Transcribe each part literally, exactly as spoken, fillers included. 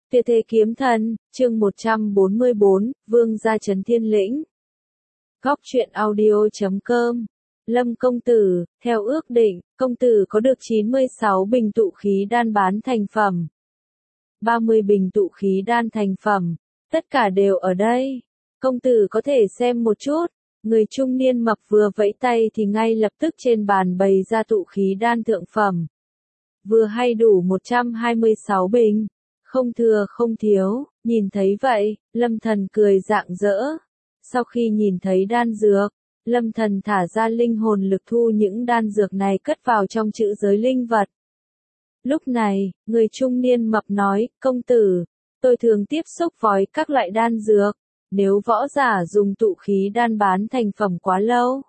Tuyệt thế kiếm thần, chương một trăm bốn mươi bốn, Vương gia trấn thiên lĩnh. Góc truyện audio chấm com. Lâm công tử, theo ước định, công tử có được chín mươi sáu bình tụ khí đan bán thành phẩm. ba mươi bình tụ khí đan thành phẩm, tất cả đều ở đây. Công tử có thể xem một chút. Người trung niên mập vừa vẫy tay thì ngay lập tức trên bàn bày ra tụ khí đan thượng phẩm. Vừa hay đủ một trăm hai mươi sáu bình. Không thừa không thiếu, nhìn thấy vậy, Lâm Thần cười rạng rỡ. Sau khi nhìn thấy đan dược, Lâm Thần thả ra linh hồn lực thu những đan dược này cất vào trong chữ giới linh vật. Lúc này, người trung niên mập nói, công tử, tôi thường tiếp xúc với các loại đan dược, nếu võ giả dùng tụ khí đan bán thành phẩm quá lâu,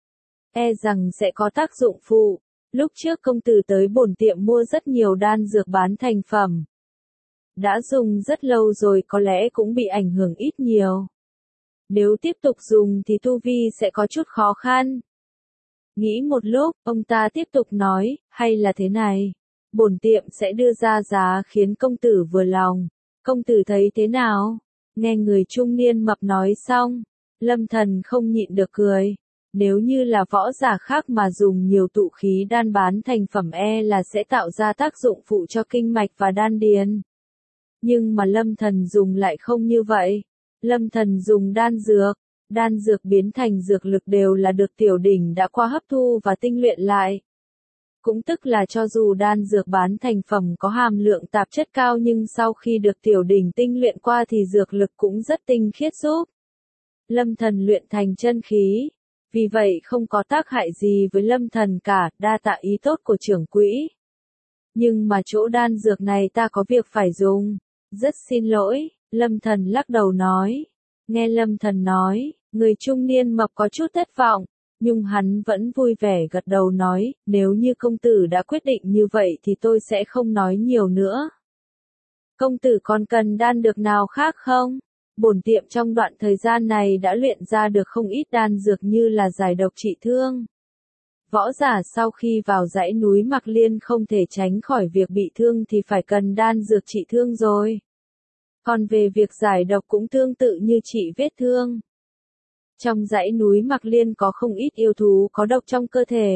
e rằng sẽ có tác dụng phụ. Lúc trước công tử tới bổn tiệm mua rất nhiều đan dược bán thành phẩm. Đã dùng rất lâu rồi có lẽ cũng bị ảnh hưởng ít nhiều. Nếu tiếp tục dùng thì tu vi sẽ có chút khó khăn. Nghĩ một lúc, ông ta tiếp tục nói, hay là thế này, bổn tiệm sẽ đưa ra giá khiến công tử vừa lòng. Công tử thấy thế nào? Nghe người trung niên mập nói xong, Lâm Thần không nhịn được cười. Nếu như là võ giả khác mà dùng nhiều tụ khí đan bán thành phẩm e là sẽ tạo ra tác dụng phụ cho kinh mạch và đan điền. Nhưng mà Lâm Thần dùng lại không như vậy. Lâm Thần dùng đan dược, đan dược biến thành dược lực đều là được tiểu đỉnh đã qua hấp thu và tinh luyện lại. Cũng tức là cho dù đan dược bán thành phẩm có hàm lượng tạp chất cao nhưng sau khi được tiểu đỉnh tinh luyện qua thì dược lực cũng rất tinh khiết giúp Lâm Thần luyện thành chân khí. Vì vậy không có tác hại gì với Lâm Thần cả, đa tạ ý tốt của trưởng quỹ. Nhưng mà chỗ đan dược này ta có việc phải dùng. Rất xin lỗi, Lâm Thần lắc đầu nói. Nghe Lâm Thần nói, người trung niên mập có chút thất vọng, nhưng hắn vẫn vui vẻ gật đầu nói, nếu như công tử đã quyết định như vậy thì tôi sẽ không nói nhiều nữa. Công tử còn cần đan dược nào khác không? Bổn tiệm trong đoạn thời gian này đã luyện ra được không ít đan dược như là giải độc trị thương. Võ giả sau khi vào dãy núi Mạc Liên không thể tránh khỏi việc bị thương thì phải cần đan dược trị thương rồi. Còn về việc giải độc cũng tương tự như trị vết thương. Trong dãy núi Mạc Liên có không ít yêu thú có độc trong cơ thể.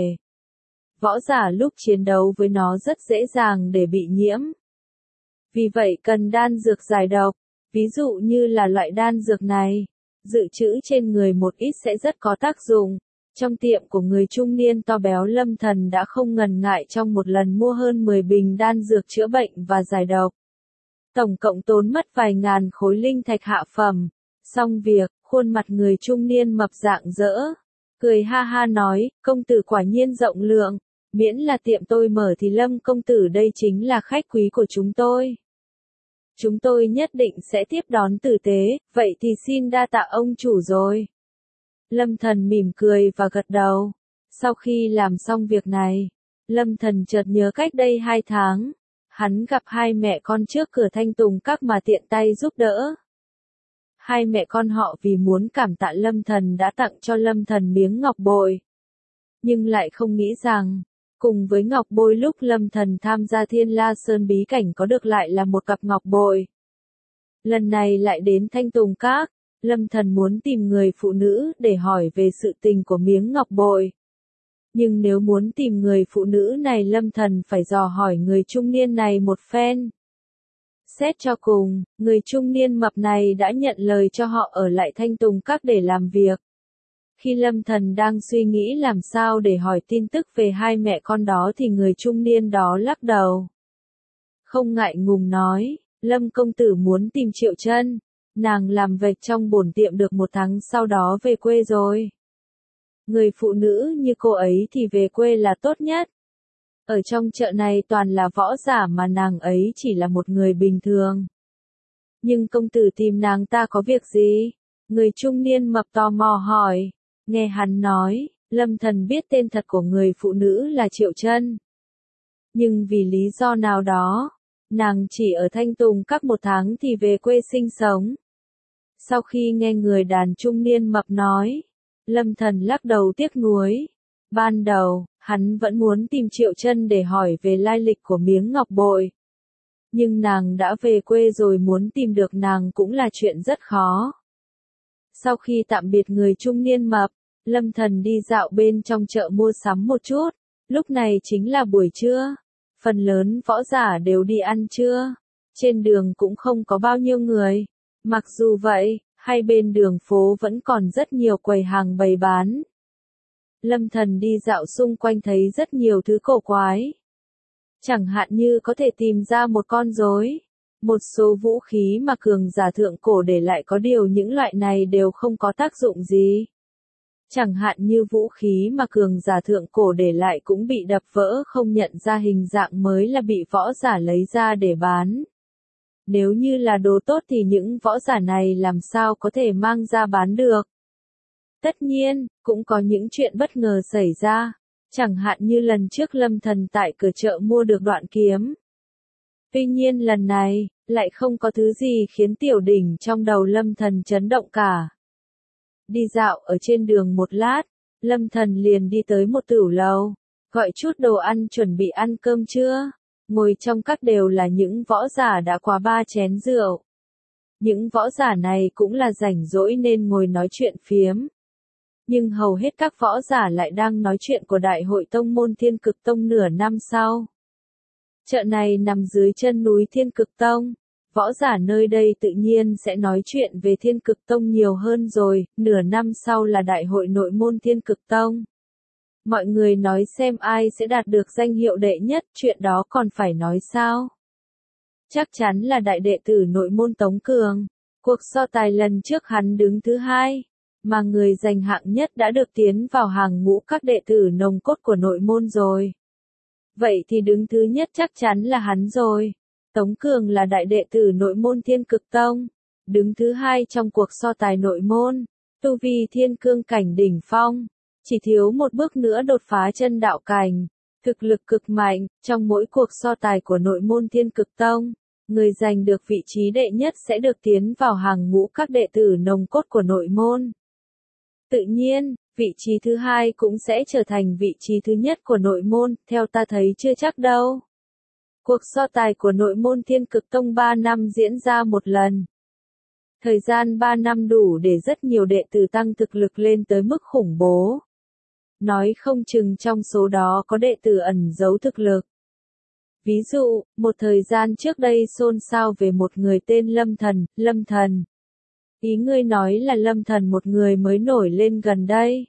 Võ giả lúc chiến đấu với nó rất dễ dàng để bị nhiễm. Vì vậy cần đan dược giải độc. Ví dụ như là loại đan dược này, dự trữ trên người một ít sẽ rất có tác dụng. Trong tiệm của người trung niên to béo Lâm Thần đã không ngần ngại trong một lần mua hơn mười bình đan dược chữa bệnh và giải độc. Tổng cộng tốn mất vài ngàn khối linh thạch hạ phẩm. Xong việc, khuôn mặt người trung niên mập rạng rỡ. Cười ha ha nói, công tử quả nhiên rộng lượng. Miễn là tiệm tôi mở thì Lâm công tử đây chính là khách quý của chúng tôi. Chúng tôi nhất định sẽ tiếp đón tử tế, vậy thì xin đa tạ ông chủ rồi. Lâm Thần mỉm cười và gật đầu. Sau khi làm xong việc này, Lâm Thần chợt nhớ cách đây hai tháng, hắn gặp hai mẹ con trước cửa Thanh Tùng Các mà tiện tay giúp đỡ. Hai mẹ con họ vì muốn cảm tạ Lâm Thần đã tặng cho Lâm Thần miếng ngọc bội. Nhưng lại không nghĩ rằng, cùng với ngọc bội lúc Lâm Thần tham gia Thiên La Sơn bí cảnh có được lại là một cặp ngọc bội. Lần này lại đến Thanh Tùng Các, Lâm Thần muốn tìm người phụ nữ để hỏi về sự tình của miếng ngọc bội. Nhưng nếu muốn tìm người phụ nữ này Lâm Thần phải dò hỏi người trung niên này một phen. Xét cho cùng, người trung niên mập này đã nhận lời cho họ ở lại Thanh Tùng Các để làm việc. Khi Lâm Thần đang suy nghĩ làm sao để hỏi tin tức về hai mẹ con đó thì người trung niên đó lắc đầu. Không ngại ngùng nói, Lâm công tử muốn tìm Triệu Chân, nàng làm việc trong bổn tiệm được một tháng sau đó về quê rồi. Người phụ nữ như cô ấy thì về quê là tốt nhất. Ở trong chợ này toàn là võ giả mà nàng ấy chỉ là một người bình thường. Nhưng công tử tìm nàng ta có việc gì? Người trung niên mập tò mò hỏi. Nghe hắn nói, Lâm Thần biết tên thật của người phụ nữ là Triệu Chân. Nhưng vì lý do nào đó, nàng chỉ ở Thanh Tùng Các một tháng thì về quê sinh sống. Sau khi nghe người đàn trung niên mập nói, Lâm Thần lắc đầu tiếc nuối. Ban đầu, hắn vẫn muốn tìm Triệu Chân để hỏi về lai lịch của miếng ngọc bội. Nhưng nàng đã về quê rồi, muốn tìm được nàng cũng là chuyện rất khó. Sau khi tạm biệt người trung niên mập, Lâm Thần đi dạo bên trong chợ mua sắm một chút. Lúc này chính là buổi trưa. Phần lớn võ giả đều đi ăn trưa. Trên đường cũng không có bao nhiêu người. Mặc dù vậy, hai bên đường phố vẫn còn rất nhiều quầy hàng bày bán. Lâm Thần đi dạo xung quanh thấy rất nhiều thứ cổ quái. Chẳng hạn như có thể tìm ra một con rối, một số vũ khí mà cường giả thượng cổ để lại, có điều những loại này đều không có tác dụng gì. Chẳng hạn như vũ khí mà cường giả thượng cổ để lại cũng bị đập vỡ, không nhận ra hình dạng mới là bị võ giả lấy ra để bán. Nếu như là đồ tốt thì những võ giả này làm sao có thể mang ra bán được. Tất nhiên, cũng có những chuyện bất ngờ xảy ra. Chẳng hạn như lần trước Lâm Thần tại cửa chợ mua được đoạn kiếm. Tuy nhiên lần này, lại không có thứ gì khiến tiểu đỉnh trong đầu Lâm Thần chấn động cả. Đi dạo ở trên đường một lát, Lâm Thần liền đi tới một tửu lầu, gọi chút đồ ăn chuẩn bị ăn cơm trưa. Ngồi trong các đều là những võ giả đã quá ba chén rượu. Những võ giả này cũng là rảnh rỗi nên ngồi nói chuyện phiếm. Nhưng hầu hết các võ giả lại đang nói chuyện của Đại hội Tông môn Thiên Cực Tông nửa năm sau. Chợ này nằm dưới chân núi Thiên Cực Tông. Võ giả nơi đây tự nhiên sẽ nói chuyện về Thiên Cực Tông nhiều hơn rồi, nửa năm sau là Đại hội nội môn Thiên Cực Tông. Mọi người nói xem ai sẽ đạt được danh hiệu đệ nhất, chuyện đó còn phải nói sao? Chắc chắn là đại đệ tử nội môn Tống Cường. Cuộc so tài lần trước hắn đứng thứ hai, mà người giành hạng nhất đã được tiến vào hàng ngũ các đệ tử nòng cốt của nội môn rồi. Vậy thì đứng thứ nhất chắc chắn là hắn rồi. Tống Cường là đại đệ tử nội môn Thiên Cực Tông, đứng thứ hai trong cuộc so tài nội môn, tu vi thiên cương cảnh đỉnh phong, chỉ thiếu một bước nữa đột phá chân đạo cảnh, thực lực cực mạnh. Trong mỗi cuộc so tài của nội môn Thiên Cực Tông, người giành được vị trí đệ nhất sẽ được tiến vào hàng ngũ các đệ tử nòng cốt của nội môn. Tự nhiên, vị trí thứ hai cũng sẽ trở thành vị trí thứ nhất của nội môn, theo ta thấy chưa chắc đâu. Cuộc so tài của nội môn Thiên Cực Tông ba năm diễn ra một lần. Thời gian ba năm đủ để rất nhiều đệ tử tăng thực lực lên tới mức khủng bố. Nói không chừng trong số đó có đệ tử ẩn giấu thực lực. Ví dụ, một thời gian trước đây xôn xao về một người tên Lâm Thần, Lâm Thần. Ý ngươi nói là Lâm Thần một người mới nổi lên gần đây.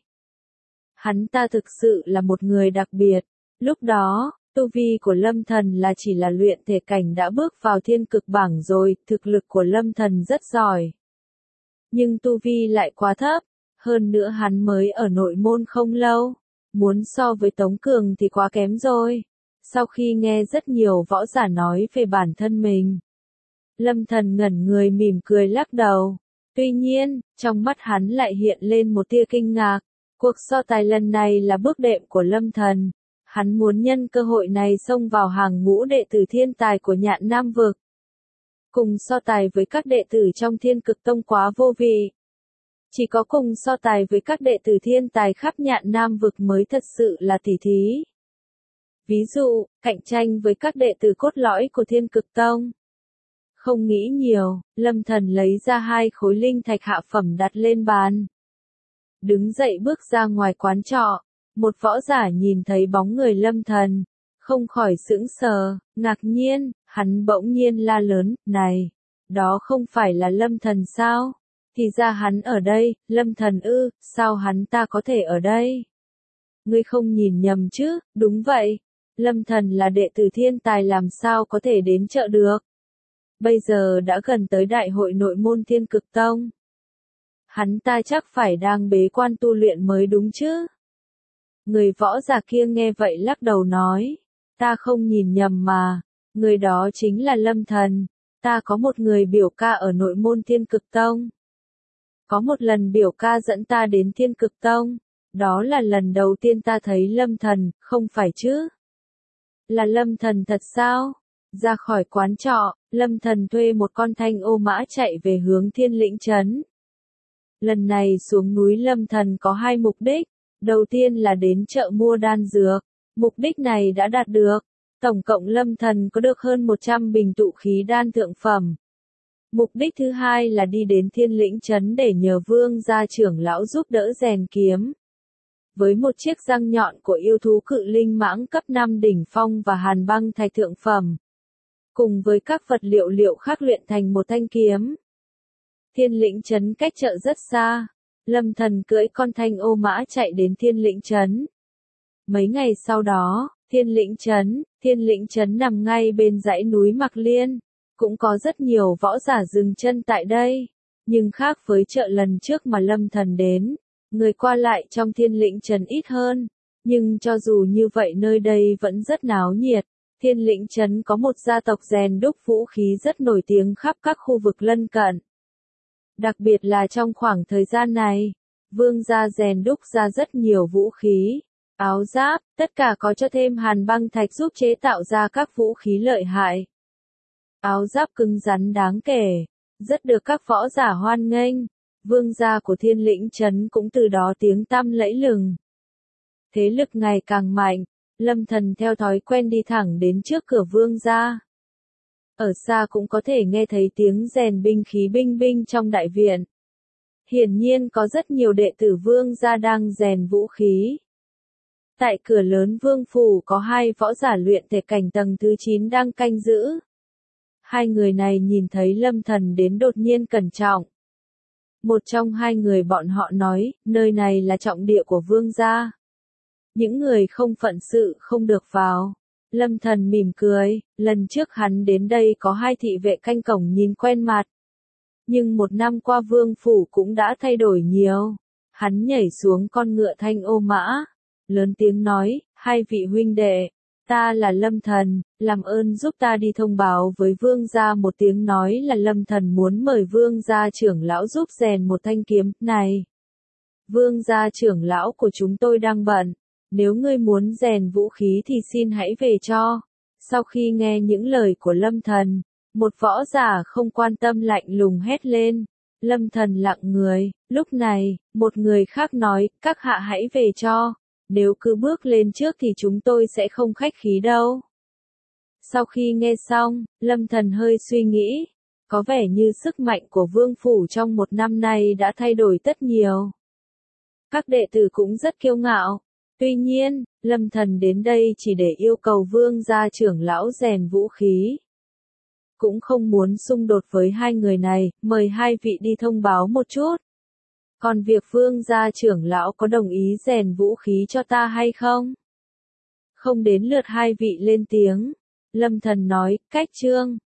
Hắn ta thực sự là một người đặc biệt. Lúc đó, tu vi của Lâm Thần là chỉ là luyện thể cảnh đã bước vào thiên cực bảng rồi, thực lực của Lâm Thần rất giỏi. Nhưng tu vi lại quá thấp, hơn nữa hắn mới ở nội môn không lâu, muốn so với Tống Cường thì quá kém rồi. Sau khi nghe rất nhiều võ giả nói về bản thân mình, Lâm Thần ngẩn người mỉm cười lắc đầu. Tuy nhiên, trong mắt hắn lại hiện lên một tia kinh ngạc. Cuộc so tài lần này là bước đệm của Lâm Thần. Hắn muốn nhân cơ hội này xông vào hàng ngũ đệ tử thiên tài của Nhạn Nam Vực. Cùng so tài với các đệ tử trong Thiên Cực Tông quá vô vị. Chỉ có cùng so tài với các đệ tử thiên tài khắp Nhạn Nam Vực mới thật sự là tỷ thí. Ví dụ, cạnh tranh với các đệ tử cốt lõi của Thiên Cực Tông. Không nghĩ nhiều, Lâm Thần lấy ra hai khối linh thạch hạ phẩm đặt lên bàn. Đứng dậy bước ra ngoài quán trọ, một võ giả nhìn thấy bóng người Lâm Thần, không khỏi sững sờ, ngạc nhiên, hắn bỗng nhiên la lớn, này, đó không phải là Lâm Thần sao? Thì ra hắn ở đây, Lâm Thần ư, sao hắn ta có thể ở đây? Ngươi không nhìn nhầm chứ, đúng vậy, Lâm Thần là đệ tử thiên tài làm sao có thể đến chợ được? Bây giờ đã gần tới đại hội nội môn Thiên Cực Tông. Hắn ta chắc phải đang bế quan tu luyện mới đúng chứ? Người võ giả kia nghe vậy lắc đầu nói, ta không nhìn nhầm mà, người đó chính là Lâm Thần, ta có một người biểu ca ở nội môn Thiên Cực Tông. Có một lần biểu ca dẫn ta đến Thiên Cực Tông, đó là lần đầu tiên ta thấy Lâm Thần, không phải chứ? Là Lâm Thần thật sao? Ra khỏi quán trọ, Lâm Thần thuê một con thanh ô mã chạy về hướng Thiên Lĩnh Trấn. Lần này xuống núi Lâm Thần có hai mục đích. Đầu tiên là đến chợ mua đan dược. Mục đích này đã đạt được. Tổng cộng Lâm Thần có được hơn một trăm bình tụ khí đan thượng phẩm. Mục đích thứ hai là đi đến Thiên Lĩnh Trấn để nhờ Vương gia trưởng lão giúp đỡ rèn kiếm. Với một chiếc răng nhọn của yêu thú cự linh mãng cấp năm đỉnh phong và hàn băng thạch thượng phẩm, cùng với các vật liệu liệu khác luyện thành một thanh kiếm. Thiên Lĩnh Trấn cách chợ rất xa, Lâm Thần cưỡi con thanh ô mã chạy đến Thiên Lĩnh Trấn. Mấy ngày sau đó, Thiên Lĩnh Trấn, Thiên Lĩnh Trấn nằm ngay bên dãy núi Mạc Liên, cũng có rất nhiều võ giả dừng chân tại đây, nhưng khác với chợ lần trước mà Lâm Thần đến, người qua lại trong Thiên Lĩnh Trấn ít hơn, nhưng cho dù như vậy nơi đây vẫn rất náo nhiệt. Thiên Lĩnh Trấn có một gia tộc rèn đúc vũ khí rất nổi tiếng khắp các khu vực lân cận. Đặc biệt là trong khoảng thời gian này, Vương gia rèn đúc ra rất nhiều vũ khí, áo giáp, tất cả có cho thêm hàn băng thạch giúp chế tạo ra các vũ khí lợi hại. Áo giáp cứng rắn đáng kể, rất được các võ giả hoan nghênh. Vương gia của Thiên Lĩnh Trấn cũng từ đó tiếng tăm lẫy lừng. Thế lực ngày càng mạnh, Lâm Thần theo thói quen đi thẳng đến trước cửa vương gia. Ở xa cũng có thể nghe thấy tiếng rèn binh khí binh binh trong đại viện. Hiển nhiên có rất nhiều đệ tử vương gia đang rèn vũ khí. Tại cửa lớn vương phủ có hai võ giả luyện thể cảnh tầng thứ chín đang canh giữ. Hai người này nhìn thấy Lâm Thần đến đột nhiên cẩn trọng. Một trong hai người bọn họ nói, nơi này là trọng địa của vương gia. Những người không phận sự không được vào. Lâm Thần mỉm cười, lần trước hắn đến đây có hai thị vệ canh cổng nhìn quen mặt. Nhưng một năm qua vương phủ cũng đã thay đổi nhiều. Hắn nhảy xuống con ngựa thanh ô mã, lớn tiếng nói, hai vị huynh đệ, ta là Lâm Thần, làm ơn giúp ta đi thông báo với vương gia một tiếng nói là Lâm Thần muốn mời vương gia trưởng lão giúp rèn một thanh kiếm, này. Vương gia trưởng lão của chúng tôi đang bận, nếu ngươi muốn rèn vũ khí thì xin hãy về cho. Sau khi nghe những lời của Lâm Thần, một võ giả không quan tâm lạnh lùng hét lên. Lâm Thần lặng người, lúc này, một người khác nói, các hạ hãy về cho. Nếu cứ bước lên trước thì chúng tôi sẽ không khách khí đâu. Sau khi nghe xong, Lâm Thần hơi suy nghĩ. Có vẻ như sức mạnh của vương phủ trong một năm nay đã thay đổi rất nhiều. Các đệ tử cũng rất kiêu ngạo. Tuy nhiên, Lâm Thần đến đây chỉ để yêu cầu vương gia trưởng lão rèn vũ khí. Cũng không muốn xung đột với hai người này, mời hai vị đi thông báo một chút. Còn việc vương gia trưởng lão có đồng ý rèn vũ khí cho ta hay không? Không đến lượt hai vị lên tiếng. Lâm Thần nói, cách chương.